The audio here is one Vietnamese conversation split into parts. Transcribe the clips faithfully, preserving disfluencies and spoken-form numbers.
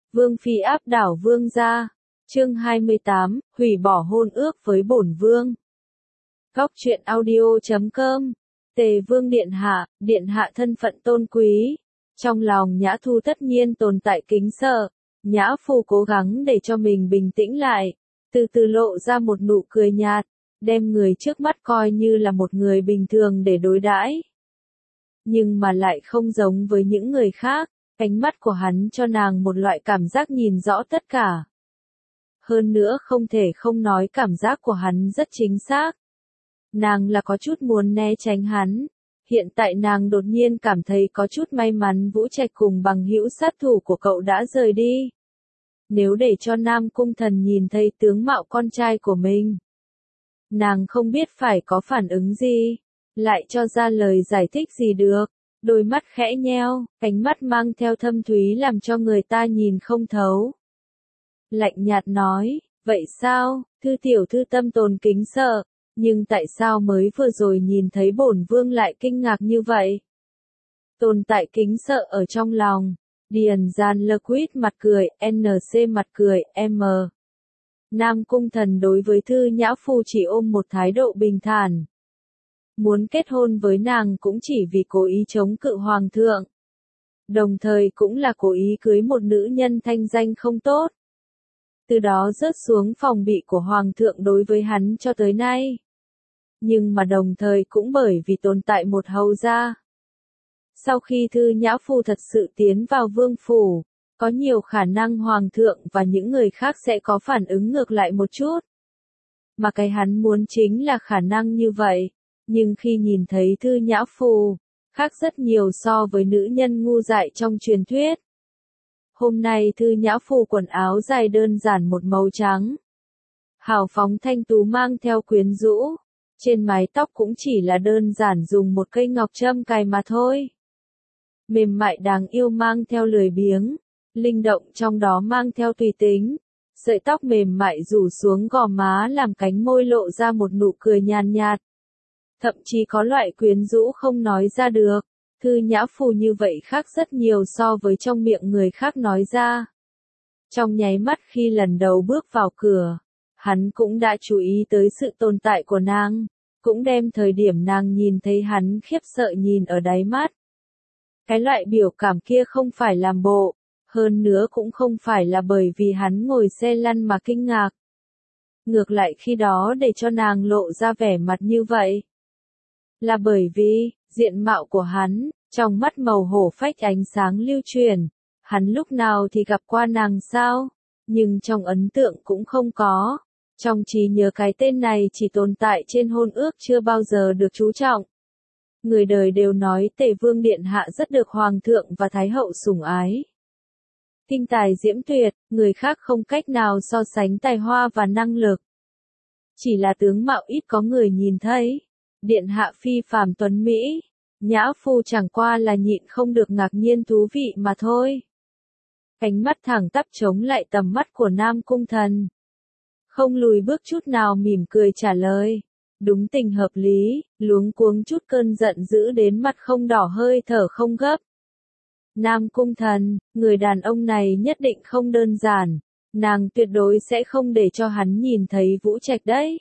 Vương phi áp đảo vương gia. Chương hai mươi tám, hủy bỏ hôn ước với bổn vương. Góc truyện audio chấm com. Tề vương điện hạ, điện hạ thân phận tôn quý. Trong lòng Nhã Thu tất nhiên tồn tại kính sợ. Nhã Phu cố gắng để cho mình bình tĩnh lại, từ từ lộ ra một nụ cười nhạt, đem người trước mắt coi như là một người bình thường để đối đãi. Nhưng mà lại không giống với những người khác, ánh mắt của hắn cho nàng một loại cảm giác nhìn rõ tất cả. Hơn nữa không thể không nói cảm giác của hắn rất chính xác. Nàng là có chút muốn né tránh hắn. Hiện tại nàng đột nhiên cảm thấy có chút may mắn Vũ Trạch cùng bằng hữu sát thủ của cậu đã rời đi. Nếu để cho Nam Cung Thần nhìn thấy tướng mạo con trai của mình, nàng không biết phải có phản ứng gì, lại cho ra lời giải thích gì được. Đôi mắt khẽ nheo, ánh mắt mang theo thâm thúy làm cho người ta nhìn không thấu. Lạnh nhạt nói, vậy sao, thư tiểu thư tâm tồn kính sợ, nhưng tại sao mới vừa rồi nhìn thấy bổn vương lại kinh ngạc như vậy? Tồn tại kính sợ ở trong lòng. Điền Gian Lơ Quýt mặt cười, en xê mặt cười, M. Nam Cung Thần đối với Thư Nhã Phu chỉ ôm một thái độ bình thản. Muốn kết hôn với nàng cũng chỉ vì cố ý chống cự hoàng thượng. Đồng thời cũng là cố ý cưới một nữ nhân thanh danh không tốt. Từ đó rớt xuống phòng bị của hoàng thượng đối với hắn cho tới nay. Nhưng mà đồng thời cũng bởi vì tồn tại một hầu gia. Sau khi Thư Nhã Phu thật sự tiến vào vương phủ, có nhiều khả năng hoàng thượng và những người khác sẽ có phản ứng ngược lại một chút. Mà cái hắn muốn chính là khả năng như vậy. Nhưng khi nhìn thấy Thư Nhã Phu, khác rất nhiều so với nữ nhân ngu dại trong truyền thuyết. Hôm nay Thư Nhã Phu quần áo dài đơn giản một màu trắng. Hào phóng thanh tú mang theo quyến rũ. Trên mái tóc cũng chỉ là đơn giản dùng một cây ngọc trâm cài mà thôi. Mềm mại đáng yêu mang theo lười biếng. Linh động trong đó mang theo tùy tính. Sợi tóc mềm mại rủ xuống gò má làm cánh môi lộ ra một nụ cười nhàn nhạt. Thậm chí có loại quyến rũ không nói ra được. Thư Nhã Phu như vậy khác rất nhiều so với trong miệng người khác nói ra. Trong nháy mắt khi lần đầu bước vào cửa, hắn cũng đã chú ý tới sự tồn tại của nàng, cũng đem thời điểm nàng nhìn thấy hắn khiếp sợ nhìn ở đáy mắt. Cái loại biểu cảm kia không phải làm bộ, hơn nữa cũng không phải là bởi vì hắn ngồi xe lăn mà kinh ngạc. Ngược lại khi đó để cho nàng lộ ra vẻ mặt như vậy. Là bởi vì, diện mạo của hắn, trong mắt màu hổ phách ánh sáng lưu truyền, hắn lúc nào thì gặp qua nàng sao, nhưng trong ấn tượng cũng không có, trong trí nhớ cái tên này chỉ tồn tại trên hôn ước chưa bao giờ được chú trọng. Người đời đều nói Tề Vương Điện Hạ rất được Hoàng thượng và Thái hậu sủng ái. Kinh tài diễm tuyệt, người khác không cách nào so sánh tài hoa và năng lực. Chỉ là tướng mạo ít có người nhìn thấy. Điện hạ phi phàm tuấn Mỹ, Nhã Phu chẳng qua là nhịn không được ngạc nhiên thú vị mà thôi. Ánh mắt thẳng tắp chống lại tầm mắt của Nam Cung Thần. Không lùi bước chút nào mỉm cười trả lời. Đúng tình hợp lý, luống cuống chút cơn giận dữ đến mặt không đỏ hơi thở không gấp. Nam Cung Thần, người đàn ông này nhất định không đơn giản, nàng tuyệt đối sẽ không để cho hắn nhìn thấy Vũ Trạch đấy.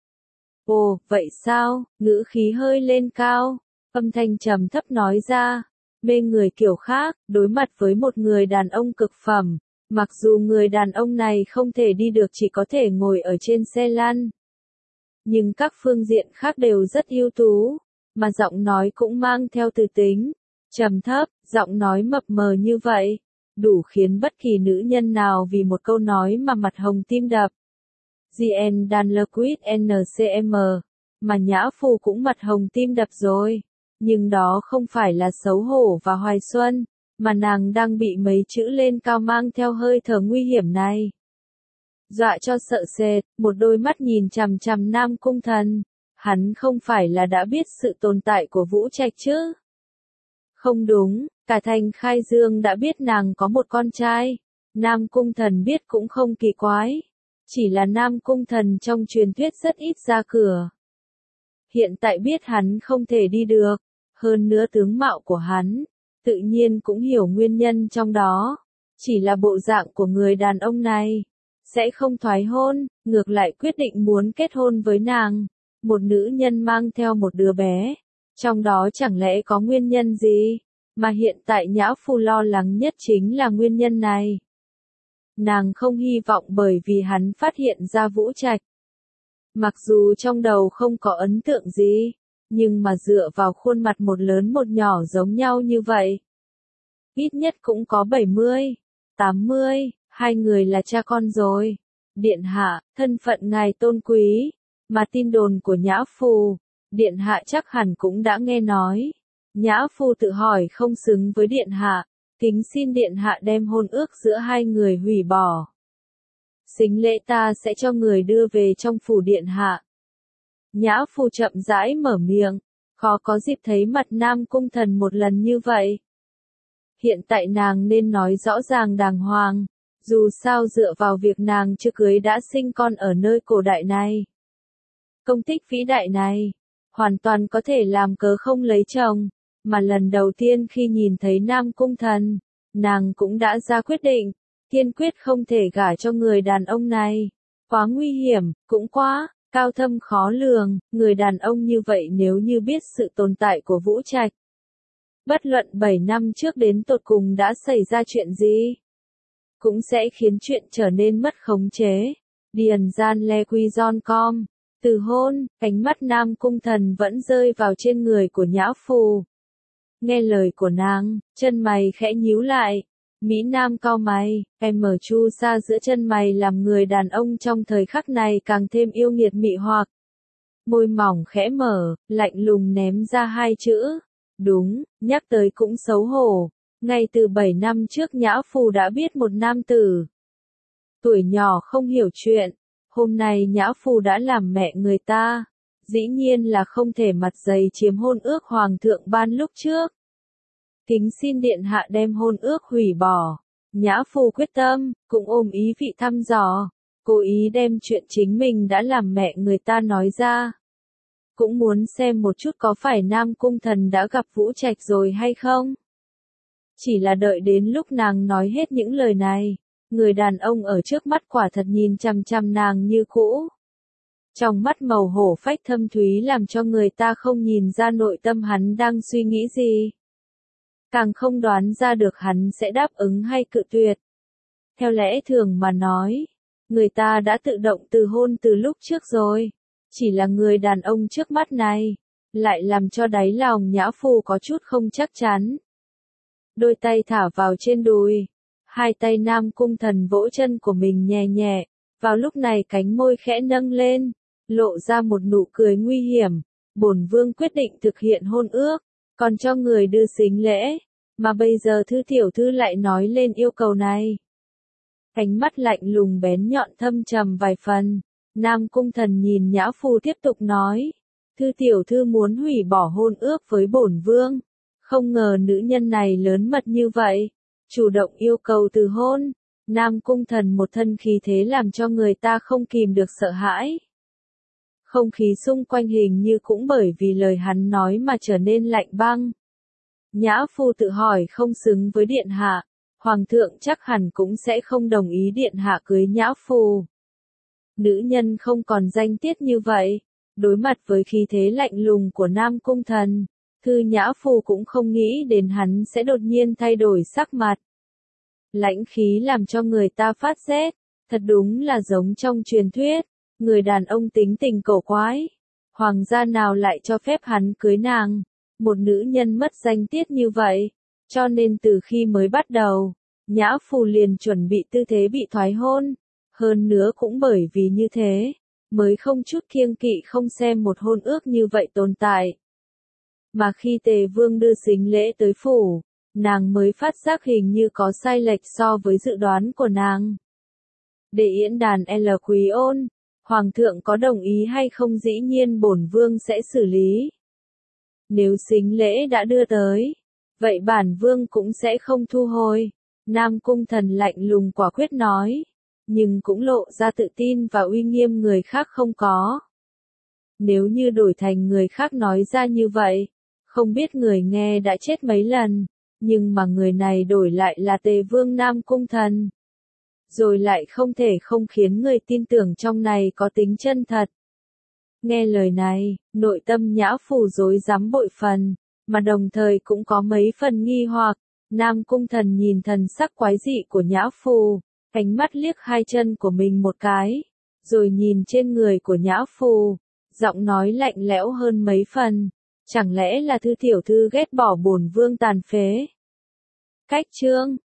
Ồ, vậy sao, ngữ khí hơi lên cao, âm thanh trầm thấp nói ra, mê người kiểu khác, đối mặt với một người đàn ông cực phẩm, mặc dù người đàn ông này không thể đi được chỉ có thể ngồi ở trên xe lăn. Nhưng các phương diện khác đều rất ưu tú, mà giọng nói cũng mang theo từ tính, trầm thấp, giọng nói mập mờ như vậy, đủ khiến bất kỳ nữ nhân nào vì một câu nói mà mặt hồng tim đập. Gian Dan Le Quýt en xê em, mà Nhã Phu cũng mặt hồng tim đập rồi, nhưng đó không phải là xấu hổ và hoài xuân, mà nàng đang bị mấy chữ lên cao mang theo hơi thở nguy hiểm này. Dọa cho sợ sệt, một đôi mắt nhìn chằm chằm Nam Cung Thần, hắn không phải là đã biết sự tồn tại của Vũ Trạch chứ? Không đúng, cả thành Khai Dương đã biết nàng có một con trai, Nam Cung Thần biết cũng không kỳ quái. Chỉ là Nam Cung Thần trong truyền thuyết rất ít ra cửa. Hiện tại biết hắn không thể đi được, hơn nữa tướng mạo của hắn, tự nhiên cũng hiểu nguyên nhân trong đó. Chỉ là bộ dạng của người đàn ông này, sẽ không thoái hôn, ngược lại quyết định muốn kết hôn với nàng. Một nữ nhân mang theo một đứa bé, trong đó chẳng lẽ có nguyên nhân gì, mà hiện tại Nhã Phu lo lắng nhất chính là nguyên nhân này. Nàng không hy vọng bởi vì hắn phát hiện ra Vũ Trạch. Mặc dù trong đầu không có ấn tượng gì, nhưng mà dựa vào khuôn mặt một lớn một nhỏ giống nhau như vậy. Ít nhất cũng có bảy mươi, tám mươi, hai người là cha con rồi. Điện hạ, thân phận ngài tôn quý, mà tin đồn của Nhã Phu, điện hạ chắc hẳn cũng đã nghe nói. Nhã Phu tự hỏi không xứng với điện hạ, kính xin điện hạ đem hôn ước giữa hai người hủy bỏ. Sính lễ ta sẽ cho người đưa về trong phủ điện hạ. Nhã Phu chậm rãi mở miệng, khó có dịp thấy mặt Nam Cung Thần một lần như vậy. Hiện tại nàng nên nói rõ ràng đàng hoàng, dù sao dựa vào việc nàng chưa cưới đã sinh con ở nơi cổ đại này. Công tích vĩ đại này, hoàn toàn có thể làm cớ không lấy chồng, mà lần đầu tiên khi nhìn thấy Nam Cung Thần, nàng cũng đã ra quyết định, kiên quyết không thể gả cho người đàn ông này. Quá nguy hiểm, cũng quá cao thâm khó lường, người đàn ông như vậy nếu như biết sự tồn tại của Vũ Trạch. Bất luận bảy năm trước đến tột cùng đã xảy ra chuyện gì, cũng sẽ khiến chuyện trở nên mất khống chế. Điền gian le quy giòn com. Từ hôn, ánh mắt Nam Cung Thần vẫn rơi vào trên người của Nhã Phu. Nghe lời của nàng, chân mày khẽ nhíu lại. Mỹ Nam cau mày, em mở chu sa giữa chân mày làm người đàn ông trong thời khắc này càng thêm yêu nghiệt mị hoặc. Môi mỏng khẽ mở, lạnh lùng ném ra hai chữ. Đúng, nhắc tới cũng xấu hổ. Ngay từ bảy năm trước Nhã Phu đã biết một nam tử. Tuổi nhỏ không hiểu chuyện. Hôm nay Nhã Phu đã làm mẹ người ta. Dĩ nhiên là không thể mặt dày chiếm hôn ước hoàng thượng ban lúc trước. Kính xin điện hạ đem hôn ước hủy bỏ. Nhã Phu quyết tâm, cũng ôm ý vị thăm dò. Cố ý đem chuyện chính mình đã làm mẹ người ta nói ra. Cũng muốn xem một chút có phải Nam Cung Thần đã gặp Vũ Trạch rồi hay không. Chỉ là đợi đến lúc nàng nói hết những lời này, người đàn ông ở trước mắt quả thật nhìn chằm chằm nàng như cũ. Trong mắt màu hổ phách thâm thúy làm cho người ta không nhìn ra nội tâm hắn đang suy nghĩ gì. Càng không đoán ra được hắn sẽ đáp ứng hay cự tuyệt. Theo lẽ thường mà nói, người ta đã tự động từ hôn từ lúc trước rồi. Chỉ là người đàn ông trước mắt này, lại làm cho đáy lòng Nhã Phu có chút không chắc chắn. Đôi tay thả vào trên đùi, hai tay Nam Cung Thần vỗ chân của mình nhẹ nhẹ, vào lúc này cánh môi khẽ nâng lên, lộ ra một nụ cười nguy hiểm. Bổn vương quyết định thực hiện hôn ước, còn cho người đưa sính lễ, mà bây giờ thư tiểu thư lại nói lên yêu cầu này. Ánh mắt lạnh lùng bén nhọn thâm trầm vài phần. Nam Cung Thần nhìn Nhã Phu tiếp tục nói, thư tiểu thư muốn hủy bỏ hôn ước với bổn vương. Không ngờ nữ nhân này lớn mật như vậy, chủ động yêu cầu từ hôn. Nam Cung Thần một thân khí thế làm cho người ta không kìm được sợ hãi. Không khí xung quanh hình như cũng bởi vì lời hắn nói mà trở nên lạnh băng. Nhã Phu tự hỏi không xứng với điện hạ, hoàng thượng chắc hẳn cũng sẽ không đồng ý điện hạ cưới Nhã Phu. Nữ nhân không còn danh tiết như vậy, đối mặt với khí thế lạnh lùng của Nam Cung Thần, Thư Nhã Phu cũng không nghĩ đến hắn sẽ đột nhiên thay đổi sắc mặt. Lãnh khí làm cho người ta phát rét, thật đúng là giống trong truyền thuyết, người đàn ông tính tình cổ quái. Hoàng gia nào lại cho phép hắn cưới nàng, một nữ nhân mất danh tiết như vậy, cho nên từ khi mới bắt đầu, Nhã Phu liền chuẩn bị tư thế bị thoái hôn. Hơn nữa cũng bởi vì như thế, mới không chút kiêng kỵ không xem một hôn ước như vậy tồn tại. Mà khi Tề Vương đưa sính lễ tới phủ, nàng mới phát giác hình như có sai lệch so với dự đoán của nàng. Để yễn đàn L Quý Ôn, Hoàng thượng có đồng ý hay không dĩ nhiên bổn vương sẽ xử lý. Nếu sính lễ đã đưa tới, vậy bản vương cũng sẽ không thu hồi. Nam Cung Thần lạnh lùng quả quyết nói. Nhưng cũng lộ ra tự tin và uy nghiêm người khác không có. Nếu như đổi thành người khác nói ra như vậy, không biết người nghe đã chết mấy lần. nhưng mà người này đổi lại là Tề Vương Nam Cung Thần. Rồi lại không thể không khiến người tin tưởng trong này có tính chân thật. Nghe lời này, nội tâm Nhã Phù rối rắm bội phần, mà đồng thời cũng có mấy phần nghi hoặc. Nam Cung Thần nhìn thần sắc quái dị của Nhã Phù, ánh mắt liếc hai chân của mình một cái, rồi nhìn trên người của Nhã Phù, giọng nói lạnh lẽo hơn mấy phần. Chẳng lẽ là thư tiểu thư ghét bỏ bổn vương tàn phế? Cách chương